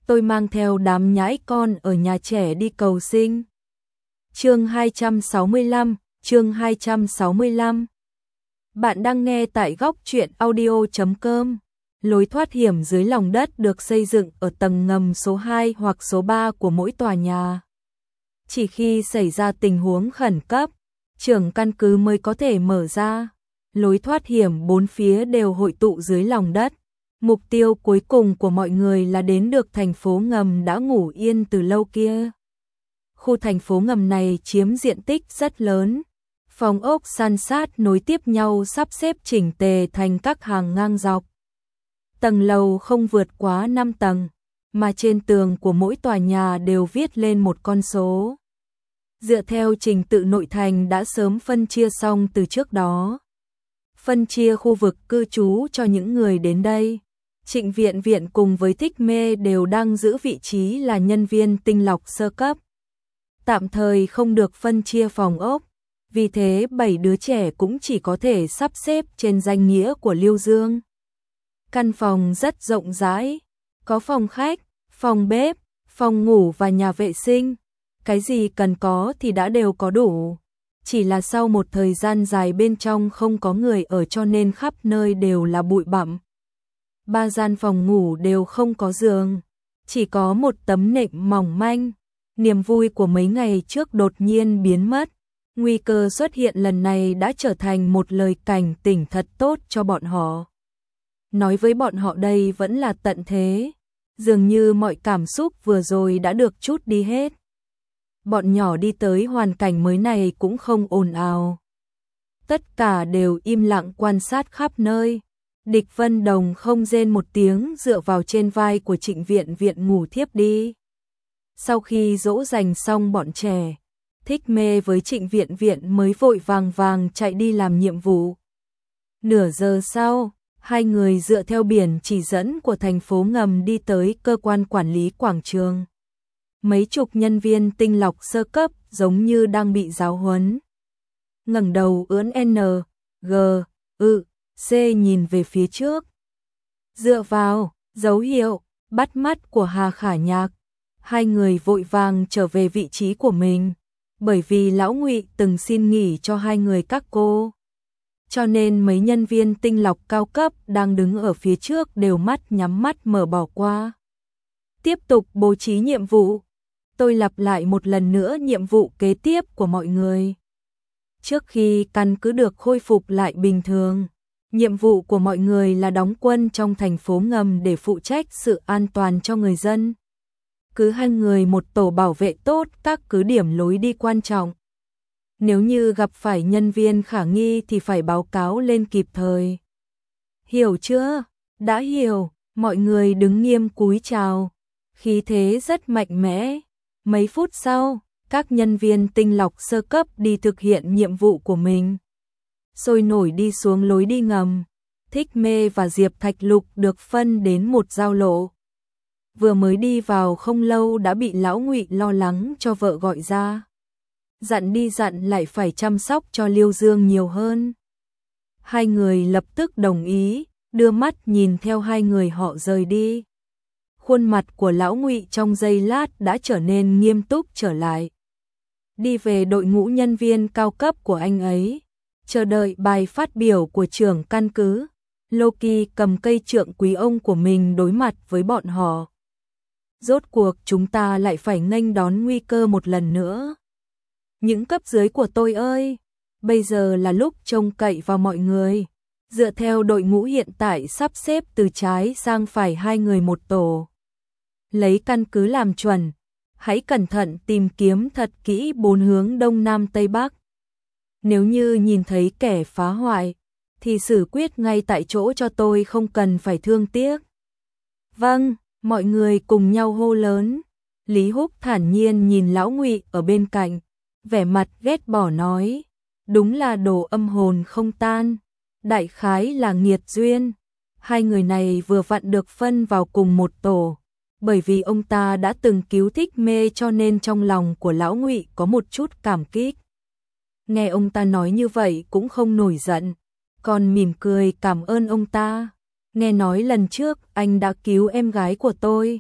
tôi mang theo đám nhãi con ở nhà trẻ đi cầu sinh. Chương 265. Bạn đang nghe tại góc truyện audio.com. Lối thoát hiểm dưới lòng đất được xây dựng ở tầng ngầm số 2 hoặc số 3 của mỗi tòa nhà. Chỉ khi xảy ra tình huống khẩn cấp, trưởng căn cứ mới có thể mở ra. Lối thoát hiểm bốn phía đều hội tụ dưới lòng đất. Mục tiêu cuối cùng của mọi người là đến được thành phố ngầm đã ngủ yên từ lâu kia. Khu thành phố ngầm này chiếm diện tích rất lớn. Phòng ốc san sát nối tiếp nhau sắp xếp chỉnh tề thành các hàng ngang dọc. Tầng lầu không vượt quá 5 tầng, mà trên tường của mỗi tòa nhà đều viết lên một con số. Dựa theo trình tự nội thành đã sớm phân chia xong từ trước đó. Phân chia khu vực cư trú cho những người đến đây. Trịnh Viện Viện cùng với Thích Mê đều đang giữ vị trí là nhân viên tinh lọc sơ cấp. Tạm thời không được phân chia phòng ốc, vì thế 7 đứa trẻ cũng chỉ có thể sắp xếp trên danh nghĩa của Liêu Dương. Căn phòng rất rộng rãi, có phòng khách, phòng bếp, phòng ngủ và nhà vệ sinh. Cái gì cần có thì đã đều có đủ. Chỉ là sau một thời gian dài bên trong không có người ở cho nên khắp nơi đều là bụi bặm. 3 gian phòng ngủ đều không có giường, chỉ có một tấm nệm mỏng manh. Niềm vui của mấy ngày trước đột nhiên biến mất. Nguy cơ xuất hiện lần này đã trở thành một lời cảnh tỉnh thật tốt cho bọn họ. Nói với bọn họ đây vẫn là tận thế. Dường như mọi cảm xúc vừa rồi đã được trút đi hết. Bọn nhỏ đi tới hoàn cảnh mới này cũng không ồn ào. Tất cả đều im lặng quan sát khắp nơi. Địch Vân Đồng không rên một tiếng dựa vào trên vai của Trịnh Viện Viện ngủ thiếp đi. Sau khi dỗ dành xong bọn trẻ, Thích Mê với Trịnh Viện Viện mới vội vàng chạy đi làm nhiệm vụ. Nửa giờ sau, hai người dựa theo biển chỉ dẫn của thành phố ngầm đi tới cơ quan quản lý quảng trường. Mấy chục nhân viên tinh lọc sơ cấp giống như đang bị giáo huấn. Ngẩng đầu ưỡn N, G, C nhìn về phía trước. Dựa vào, dấu hiệu, bắt mắt của Hà Khả Nhạc. Hai người vội vàng trở về vị trí của mình. Bởi vì Lão Ngụy từng xin nghỉ cho hai người các cô. Cho nên mấy nhân viên tinh lọc cao cấp đang đứng ở phía trước đều mắt nhắm mắt mở bỏ qua. Tiếp tục bố trí nhiệm vụ. Tôi lặp lại một lần nữa nhiệm vụ kế tiếp của mọi người. Trước khi căn cứ được khôi phục lại bình thường, nhiệm vụ của mọi người là đóng quân trong thành phố ngầm để phụ trách sự an toàn cho người dân. Cứ hai người một tổ bảo vệ tốt các cứ điểm lối đi quan trọng. Nếu như gặp phải nhân viên khả nghi thì phải báo cáo lên kịp thời. Hiểu chưa? Đã hiểu, mọi người đứng nghiêm cúi chào. Khí thế rất mạnh mẽ. Mấy phút sau, các nhân viên tinh lọc sơ cấp đi thực hiện nhiệm vụ của mình. Sôi nổi đi xuống lối đi ngầm. Thích Mê và Diệp Thạch Lục được phân đến một giao lộ. Vừa mới đi vào không lâu đã bị Lão Ngụy lo lắng cho vợ gọi ra. Dặn đi dặn lại phải chăm sóc cho Liêu Dương nhiều hơn. Hai người lập tức đồng ý, đưa mắt nhìn theo hai người họ rời đi. Khuôn mặt của Lão Ngụy trong giây lát đã trở nên nghiêm túc trở lại. Đi về đội ngũ nhân viên cao cấp của anh ấy, chờ đợi bài phát biểu của trưởng căn cứ. Loki cầm cây trượng quý ông của mình đối mặt với bọn họ. Rốt cuộc chúng ta lại phải nghênh đón nguy cơ một lần nữa. Những cấp dưới của tôi ơi, bây giờ là lúc trông cậy vào mọi người. Dựa theo đội ngũ hiện tại sắp xếp từ trái sang phải hai người một tổ. Lấy căn cứ làm chuẩn, hãy cẩn thận tìm kiếm thật kỹ 4 hướng đông nam tây bắc. Nếu như nhìn thấy kẻ phá hoại, thì xử quyết ngay tại chỗ cho tôi không cần phải thương tiếc. Vâng, mọi người cùng nhau hô lớn. Lý Húc thản nhiên nhìn Lão Ngụy ở bên cạnh, vẻ mặt ghét bỏ nói, đúng là đồ âm hồn không tan, đại khái là nghiệt duyên. Hai người này vừa vặn được phân vào cùng một tổ, bởi vì ông ta đã từng cứu Thích Mê cho nên trong lòng của Lão Ngụy có một chút cảm kích. Nghe ông ta nói như vậy cũng không nổi giận, còn mỉm cười cảm ơn ông ta. Nghe nói lần trước anh đã cứu em gái của tôi,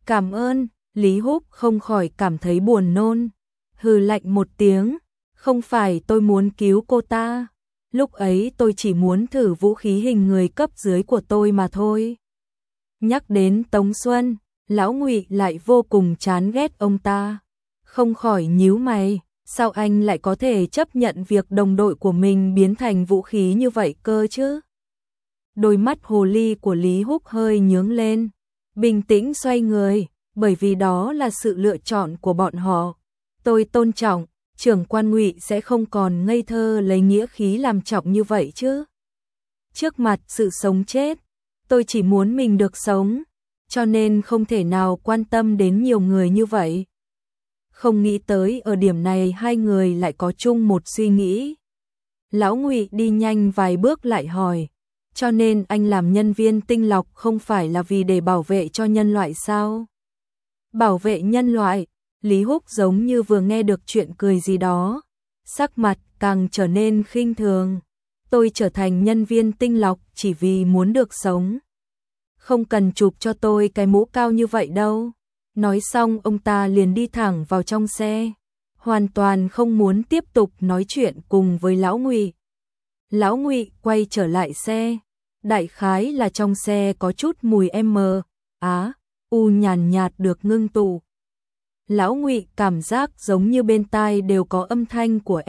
Cảm ơn, Lý Húc không khỏi cảm thấy buồn nôn. Hừ lạnh một tiếng, không phải tôi muốn cứu cô ta. Lúc ấy tôi chỉ muốn thử vũ khí hình người cấp dưới của tôi mà thôi. Nhắc đến Tống Xuân, Lão Ngụy lại vô cùng chán ghét ông ta. Không khỏi nhíu mày, sao anh lại có thể chấp nhận việc đồng đội của mình biến thành vũ khí như vậy cơ chứ? Đôi mắt hồ ly của Lý Húc hơi nhướng lên, bình tĩnh xoay người, bởi vì đó là sự lựa chọn của bọn họ. Tôi tôn trọng, trưởng quan Ngụy sẽ không còn ngây thơ lấy nghĩa khí làm trọng như vậy chứ. Trước mặt sự sống chết, tôi chỉ muốn mình được sống, cho nên không thể nào quan tâm đến nhiều người như vậy. Không nghĩ tới ở điểm này hai người lại có chung một suy nghĩ. Lão Ngụy đi nhanh vài bước lại hỏi, cho nên anh làm nhân viên tinh lọc không phải là vì để bảo vệ cho nhân loại sao? Bảo vệ nhân loại? Lý Húc giống như vừa nghe được chuyện cười gì đó, sắc mặt càng trở nên khinh thường. Tôi trở thành nhân viên tinh lọc chỉ vì muốn được sống. Không cần chụp cho tôi cái mũ cao như vậy đâu. Nói xong ông ta liền đi thẳng vào trong xe, hoàn toàn không muốn tiếp tục nói chuyện cùng với Lão Ngụy. Lão Ngụy quay trở lại xe, đại khái là trong xe có chút mùi u nhàn nhạt được ngưng tụ. Lão Ngụy cảm giác giống như bên tai đều có âm thanh của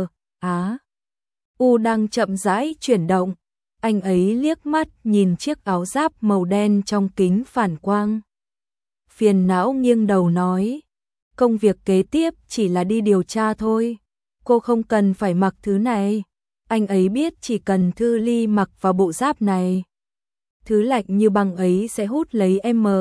u đang chậm rãi chuyển động. Anh ấy liếc mắt nhìn chiếc áo giáp màu đen trong kính phản quang. Phiền não nghiêng đầu nói, công việc kế tiếp chỉ là đi điều tra thôi, cô không cần phải mặc thứ này. Anh ấy biết chỉ cần Thư Ly mặc vào bộ giáp này, thứ lạnh như băng ấy sẽ hút lấy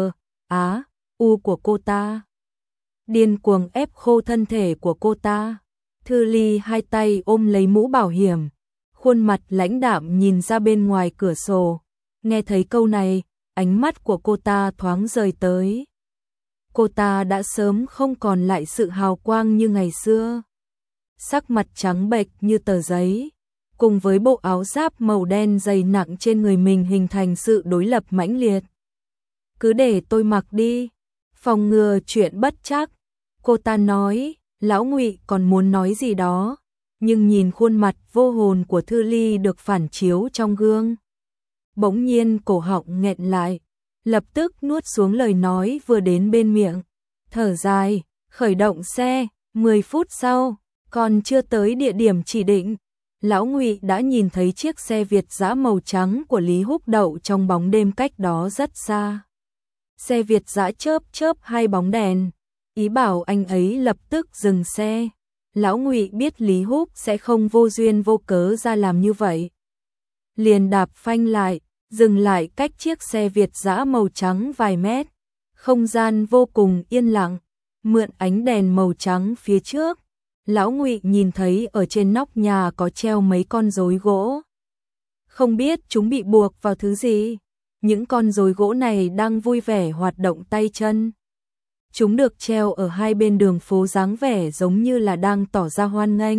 u của cô ta, điên cuồng ép khô thân thể của cô ta. Thư Ly hai tay ôm lấy mũ bảo hiểm, khuôn mặt lãnh đạm nhìn ra bên ngoài cửa sổ. Nghe thấy câu này, ánh mắt của cô ta thoáng rời tới. Cô ta đã sớm không còn lại sự hào quang như ngày xưa. Sắc mặt trắng bệch như tờ giấy, cùng với bộ áo giáp màu đen dày nặng trên người mình hình thành sự đối lập mãnh liệt. Cứ để tôi mặc đi, phòng ngừa chuyện bất trắc, cô ta nói. Lão Ngụy còn muốn nói gì đó, nhưng nhìn khuôn mặt vô hồn của Thư Ly được phản chiếu trong gương, bỗng nhiên cổ họng nghẹn lại, lập tức nuốt xuống lời nói vừa đến bên miệng, thở dài, khởi động xe. 10 phút sau, còn chưa tới địa điểm chỉ định, Lão Ngụy đã nhìn thấy chiếc xe Việt dã màu trắng của Lý Húc đậu trong bóng đêm cách đó rất xa. Xe Việt dã chớp chớp hai bóng đèn, ý bảo anh ấy lập tức dừng xe. Lão Ngụy biết Lý Húc sẽ không vô duyên vô cớ ra làm như vậy, liền đạp phanh lại, dừng lại cách chiếc xe Việt dã màu trắng vài mét. Không gian vô cùng yên lặng, mượn ánh đèn màu trắng phía trước, Lão Ngụy nhìn thấy ở trên nóc nhà có treo mấy con rối gỗ. Không biết chúng bị buộc vào thứ gì, những con rối gỗ này đang vui vẻ hoạt động tay chân. Chúng được treo ở hai bên đường phố dáng vẻ giống như là đang tỏ ra hoan nghênh.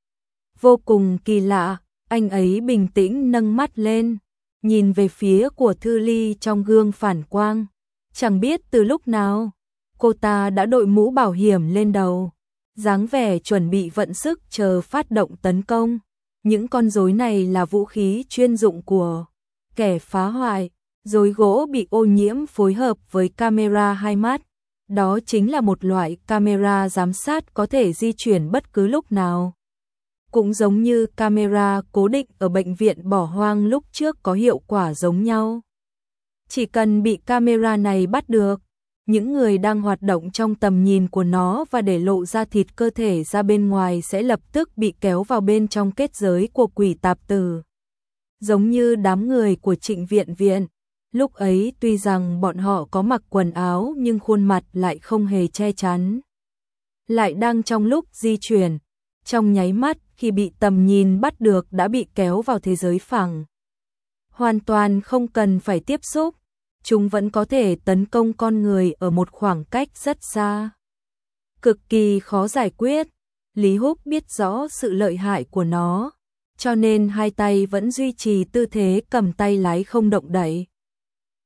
Vô cùng kỳ lạ, anh ấy bình tĩnh nâng mắt lên, nhìn về phía của Thư Ly trong gương phản quang. Chẳng biết từ lúc nào, cô ta đã đội mũ bảo hiểm lên đầu, dáng vẻ chuẩn bị vận sức chờ phát động tấn công. Những con rối này là vũ khí chuyên dụng của kẻ phá hoại, rối gỗ bị ô nhiễm phối hợp với camera hai mắt. Đó chính là một loại camera giám sát có thể di chuyển bất cứ lúc nào. Cũng giống như camera cố định ở bệnh viện bỏ hoang lúc trước có hiệu quả giống nhau. Chỉ cần bị camera này bắt được, những người đang hoạt động trong tầm nhìn của nó và để lộ ra thịt cơ thể ra bên ngoài sẽ lập tức bị kéo vào bên trong kết giới của quỷ tạp tử. Giống như đám người của Trịnh Viện Viện. Lúc ấy tuy rằng bọn họ có mặc quần áo nhưng khuôn mặt lại không hề che chắn. Lại đang trong lúc di chuyển, trong nháy mắt khi bị tầm nhìn bắt được đã bị kéo vào thế giới phẳng. Hoàn toàn không cần phải tiếp xúc, chúng vẫn có thể tấn công con người ở một khoảng cách rất xa. Cực kỳ khó giải quyết, Lý Húc biết rõ sự lợi hại của nó, cho nên hai tay vẫn duy trì tư thế cầm tay lái không động đậy.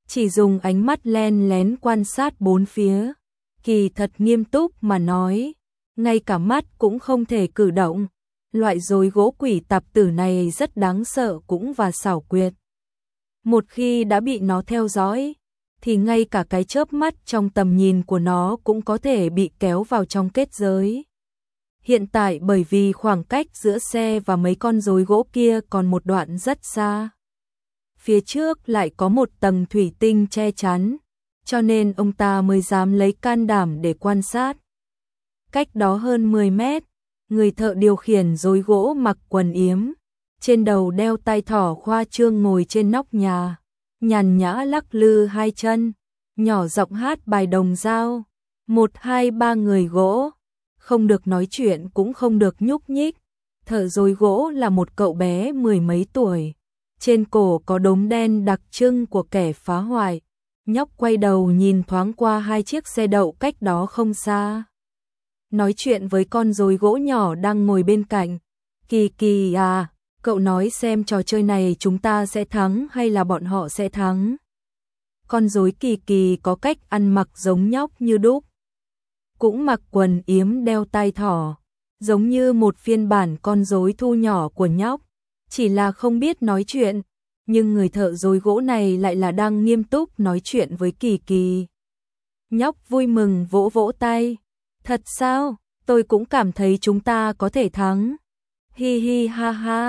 chỉ dùng ánh mắt len lén quan sát bốn phía. Kỳ thật nghiêm túc mà nói, ngay cả mắt cũng không thể cử động. Loại rối gỗ quỷ tạp tử này rất đáng sợ cũng và xảo quyệt. Một khi đã bị nó theo dõi, thì ngay cả cái chớp mắt trong tầm nhìn của nó cũng có thể bị kéo vào trong kết giới. Hiện tại bởi vì khoảng cách giữa xe và mấy con rối gỗ kia còn một đoạn rất xa. Phía trước lại có một tầng thủy tinh che chắn, cho nên ông ta mới dám lấy can đảm để quan sát. Cách đó hơn 10 mét, người thợ điều khiển rối gỗ mặc quần yếm, trên đầu đeo tai thỏ khoa trương ngồi trên nóc nhà, nhàn nhã lắc lư hai chân, nhỏ giọng hát bài đồng dao. 1, 2, 3 người gỗ, không được nói chuyện cũng không được nhúc nhích. Thợ rối gỗ là một cậu bé 10 mấy tuổi, trên cổ có đốm đen đặc trưng của kẻ phá hoại. Nhóc quay đầu nhìn thoáng qua hai chiếc xe đậu cách đó không xa, nói chuyện với con rối gỗ nhỏ đang ngồi bên cạnh. Kỳ Kỳ à, cậu nói xem trò chơi này chúng ta sẽ thắng hay là bọn họ sẽ thắng? Con rối Kỳ Kỳ có cách ăn mặc giống nhóc như đúc, cũng mặc quần yếm đeo tai thỏ, giống như một phiên bản con rối Thu nhỏ của nhóc, chỉ là không biết nói chuyện. Nhưng người thợ rối gỗ này lại là đang nghiêm túc nói chuyện với Kỳ Kỳ. Nhóc vui mừng vỗ vỗ tay. Thật sao? Tôi cũng cảm thấy chúng ta có thể thắng. Hi hi ha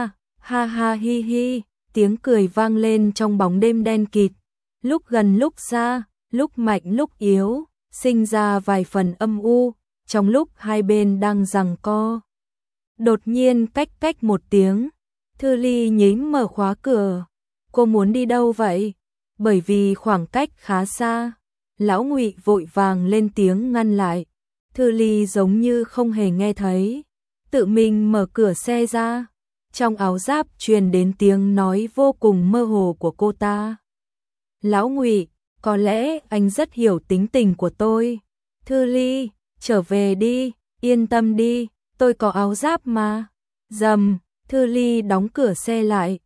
ha hi hi. Tiếng cười vang lên trong bóng đêm đen kịt, lúc gần lúc xa, lúc mạnh lúc yếu, sinh ra vài phần âm u, trong lúc hai bên đang giằng co. Đột nhiên cách một tiếng, Thư Ly nhím mở khóa cửa. Cô muốn đi đâu vậy? Bởi vì khoảng cách khá xa, Lão Ngụy vội vàng lên tiếng ngăn lại. Thư Ly giống như không hề nghe thấy, tự mình mở cửa xe ra. Trong áo giáp truyền đến tiếng nói vô cùng mơ hồ của cô ta. Lão Ngụy, có lẽ anh rất hiểu tính tình của tôi. Thư Ly, trở về đi, yên tâm đi, tôi có áo giáp mà. Rầm, Thư Ly đóng cửa xe lại.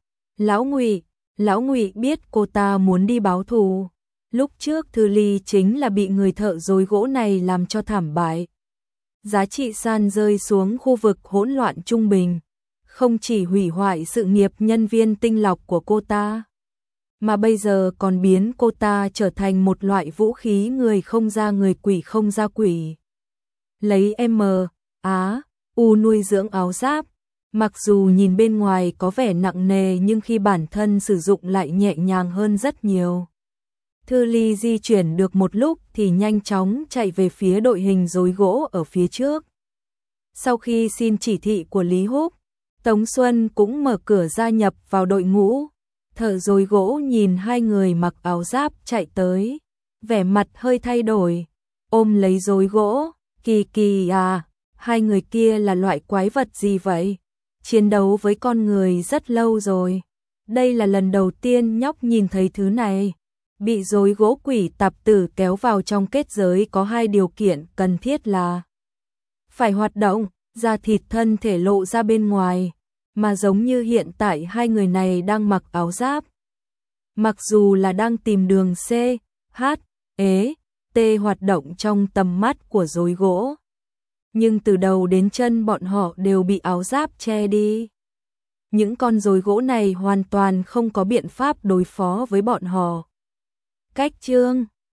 Lão Ngụy biết cô ta muốn đi báo thù. Lúc trước Thư Ly chính là bị người thợ rối gỗ này làm cho thảm bại. Giá trị san rơi xuống khu vực hỗn loạn trung bình, không chỉ hủy hoại sự nghiệp nhân viên tinh lọc của cô ta, mà bây giờ còn biến cô ta trở thành một loại vũ khí người không ra người quỷ không ra quỷ. Lấy U nuôi dưỡng áo giáp, mặc dù nhìn bên ngoài có vẻ nặng nề nhưng khi bản thân sử dụng lại nhẹ nhàng hơn rất nhiều. Thư Ly di chuyển được một lúc thì nhanh chóng chạy về phía đội hình rối gỗ ở phía trước. Sau khi xin chỉ thị của Lý Húc, Tống Xuân cũng mở cửa gia nhập vào đội ngũ. Thợ rối gỗ nhìn hai người mặc áo giáp chạy tới, vẻ mặt hơi thay đổi, ôm lấy rối gỗ. Kỳ Kỳ à, hai người kia là loại quái vật gì vậy? Chiến đấu với con người rất lâu rồi. Đây là lần đầu tiên nhóc nhìn thấy thứ này. Bị rối gỗ quỷ tạp tử kéo vào trong kết giới có hai điều kiện cần thiết là phải hoạt động, da thịt thân thể lộ ra bên ngoài, mà giống như hiện tại hai người này đang mặc áo giáp. Mặc dù là đang tìm đường C, H, E, T hoạt động trong tầm mắt của rối gỗ, nhưng từ đầu đến chân bọn họ đều bị áo giáp che đi. Những con rối gỗ này hoàn toàn không có biện pháp đối phó với bọn họ. Cách chương